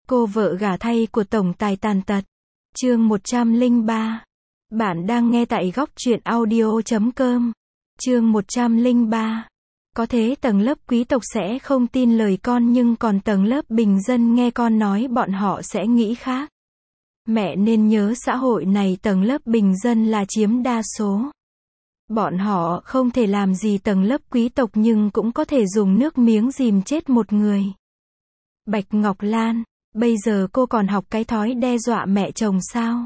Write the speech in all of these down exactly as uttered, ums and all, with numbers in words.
Cô vợ gả thay của tổng tài tàn tật. Chương một trăm lẻ ba. Bạn đang nghe tại góc truyện audio chấm com. Chương một trăm lẻ ba. Có thế tầng lớp quý tộc sẽ không tin lời con, nhưng còn tầng lớp bình dân nghe con nói bọn họ sẽ nghĩ khác. Mẹ nên nhớ xã hội này tầng lớp bình dân là chiếm đa số. Bọn họ không thể làm gì tầng lớp quý tộc, nhưng cũng có thể dùng nước miếng dìm chết một người. Bạch Ngọc Lan, bây giờ cô còn học cái thói đe dọa mẹ chồng sao?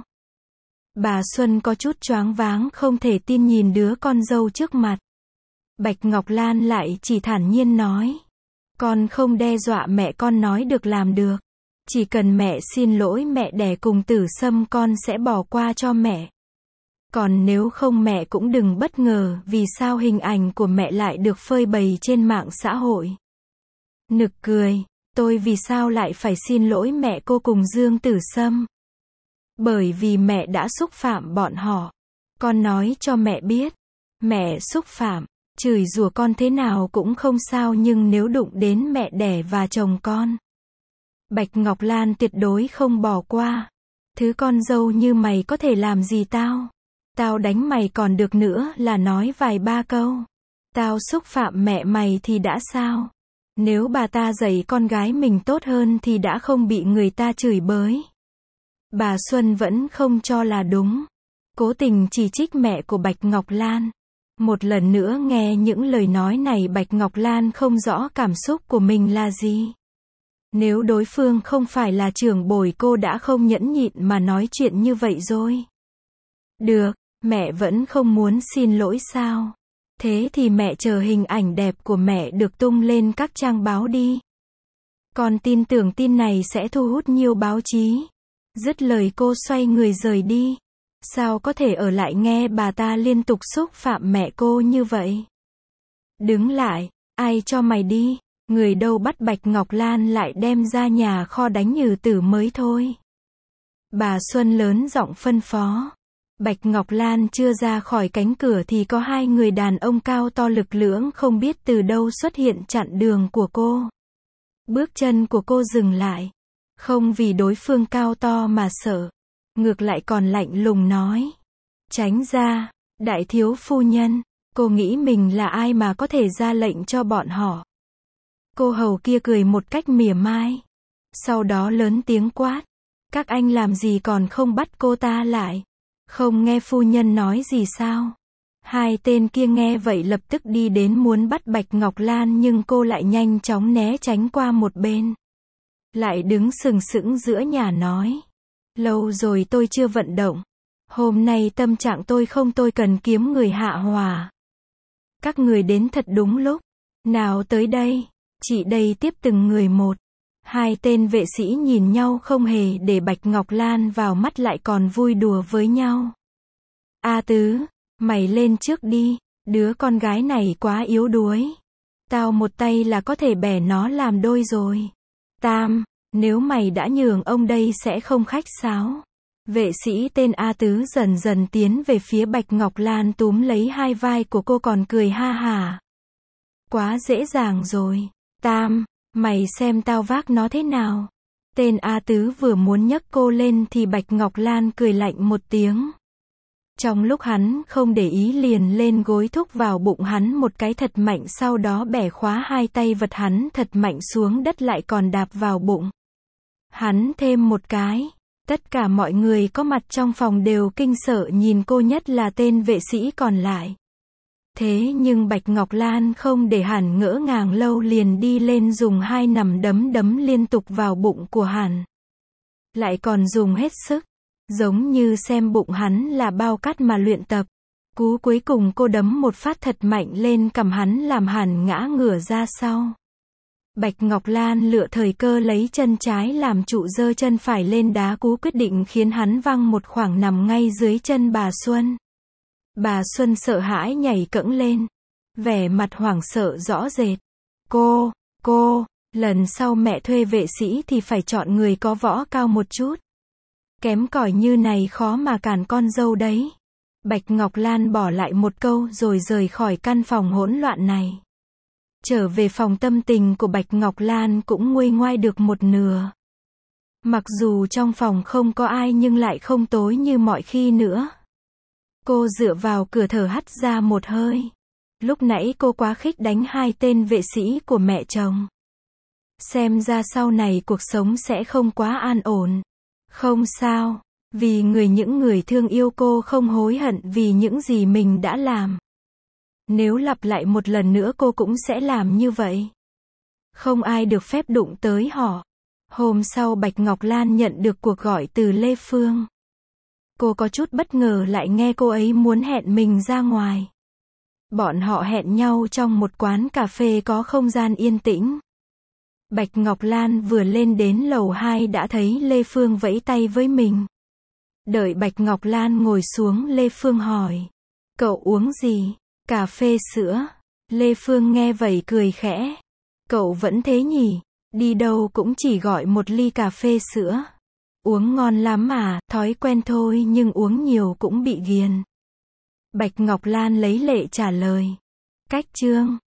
Bà Xuân có chút choáng váng, không thể tin nhìn đứa con dâu trước mặt. Bạch Ngọc Lan lại chỉ thản nhiên nói. Con không đe dọa mẹ, con nói được làm được. Chỉ cần mẹ xin lỗi mẹ đẻ cùng Tử Sâm, con sẽ bỏ qua cho mẹ. Còn nếu không mẹ cũng đừng bất ngờ vì sao hình ảnh của mẹ lại được phơi bày trên mạng xã hội. Nực cười, tôi vì sao lại phải xin lỗi mẹ cô cùng Dương Tử Sâm? Bởi vì mẹ đã xúc phạm bọn họ. Con nói cho mẹ biết, mẹ xúc phạm, chửi rủa con thế nào cũng không sao, nhưng nếu đụng đến mẹ đẻ và chồng con, Bạch Ngọc Lan tuyệt đối không bỏ qua. Thứ con dâu như mày có thể làm gì tao? Tao đánh mày còn được nữa là nói vài ba câu. Tao xúc phạm mẹ mày thì đã sao? Nếu bà ta dạy con gái mình tốt hơn thì đã không bị người ta chửi bới. Bà Xuân vẫn không cho là đúng. Cố tình chỉ trích mẹ của Bạch Ngọc Lan. Một lần nữa nghe những lời nói này, Bạch Ngọc Lan không rõ cảm xúc của mình là gì. Nếu đối phương không phải là trưởng bối, cô đã không nhẫn nhịn mà nói chuyện như vậy rồi. Được, mẹ vẫn không muốn xin lỗi sao? Thế thì mẹ chờ hình ảnh đẹp của mẹ được tung lên các trang báo đi. Con tin tưởng tin này sẽ thu hút nhiều báo chí. Dứt lời cô xoay người rời đi. Sao có thể ở lại nghe bà ta liên tục xúc phạm mẹ cô như vậy? Đứng lại, ai cho mày đi? Người đâu bắt Bạch Ngọc Lan lại đem ra nhà kho đánh nhừ tử mới thôi. Bà Xuân lớn giọng phân phó. Bạch Ngọc Lan chưa ra khỏi cánh cửa thì có hai người đàn ông cao to lực lưỡng không biết từ đâu xuất hiện chặn đường của cô. Bước chân của cô dừng lại. Không vì đối phương cao to mà sợ. Ngược lại còn lạnh lùng nói. Tránh ra, đại thiếu phu nhân. Cô nghĩ mình là ai mà có thể ra lệnh cho bọn họ? Cô hầu kia cười một cách mỉa mai. Sau đó lớn tiếng quát. Các anh làm gì còn không bắt cô ta lại? Không nghe phu nhân nói gì sao? Hai tên kia nghe vậy lập tức đi đến muốn bắt Bạch Ngọc Lan, nhưng cô lại nhanh chóng né tránh qua một bên. Lại đứng sừng sững giữa nhà nói. Lâu rồi tôi chưa vận động. Hôm nay tâm trạng tôi không, tôi cần kiếm người hạ hòa. Các người đến thật đúng lúc. Nào tới đây. Chị đây tiếp từng người một. Hai tên vệ sĩ nhìn nhau không hề để Bạch Ngọc Lan vào mắt, lại còn vui đùa với nhau. A Tứ, mày lên trước đi, đứa con gái này quá yếu đuối. Tao một tay là có thể bẻ nó làm đôi rồi. Tam, nếu mày đã nhường ông đây sẽ không khách sáo. Vệ sĩ tên A Tứ dần dần tiến về phía Bạch Ngọc Lan, túm lấy hai vai của cô còn cười ha hả. Quá dễ dàng rồi. Tam, mày xem tao vác nó thế nào. Tên A Tứ vừa muốn nhấc cô lên thì Bạch Ngọc Lan cười lạnh một tiếng. Trong lúc hắn không để ý liền lên gối thúc vào bụng hắn một cái thật mạnh, sau đó bẻ khóa hai tay vật hắn thật mạnh xuống đất, lại còn đạp vào bụng hắn thêm một cái. Tất cả mọi người có mặt trong phòng đều kinh sợ nhìn cô, nhất là tên vệ sĩ còn lại. Thế nhưng Bạch Ngọc Lan không để hắn ngỡ ngàng lâu, liền đi lên dùng hai nắm đấm đấm liên tục vào bụng của hắn. Lại còn dùng hết sức, giống như xem bụng hắn là bao cát mà luyện tập. Cú cuối cùng cô đấm một phát thật mạnh lên cằm hắn, làm hắn ngã ngửa ra sau. Bạch Ngọc Lan lựa thời cơ lấy chân trái làm trụ, giơ chân phải lên đá cú quyết định, khiến hắn văng một khoảng nằm ngay dưới chân bà Xuân. Bà Xuân sợ hãi nhảy cẫng lên. Vẻ mặt hoảng sợ rõ rệt. Cô, cô, lần sau mẹ thuê vệ sĩ thì phải chọn người có võ cao một chút. Kém cỏi như này khó mà cản con dâu đấy. Bạch Ngọc Lan bỏ lại một câu rồi rời khỏi căn phòng hỗn loạn này. Trở về phòng, tâm tình của Bạch Ngọc Lan cũng nguôi ngoai được một nửa. Mặc dù trong phòng không có ai nhưng lại không tối như mọi khi nữa. Cô dựa vào cửa thở hắt ra một hơi. Lúc nãy cô quá khích đánh hai tên vệ sĩ của mẹ chồng. Xem ra sau này cuộc sống sẽ không quá an ổn. Không sao, vì người những người thương yêu cô không hối hận vì những gì mình đã làm. Nếu lặp lại một lần nữa cô cũng sẽ làm như vậy. Không ai được phép đụng tới họ. Hôm sau Bạch Ngọc Lan nhận được cuộc gọi từ Lê Phương. Cô có chút bất ngờ lại nghe cô ấy muốn hẹn mình ra ngoài. Bọn họ hẹn nhau trong một quán cà phê có không gian yên tĩnh. Bạch Ngọc Lan vừa lên đến lầu hai đã thấy Lê Phương vẫy tay với mình. Đợi Bạch Ngọc Lan ngồi xuống, Lê Phương hỏi. Cậu uống gì? Cà phê sữa. Lê Phương nghe vậy cười khẽ. Cậu vẫn thế nhỉ? Đi đâu cũng chỉ gọi một ly cà phê sữa. Uống ngon lắm à, thói quen thôi nhưng uống nhiều cũng bị ghiền. Bạch Ngọc Lan lấy lệ trả lời. Cách chương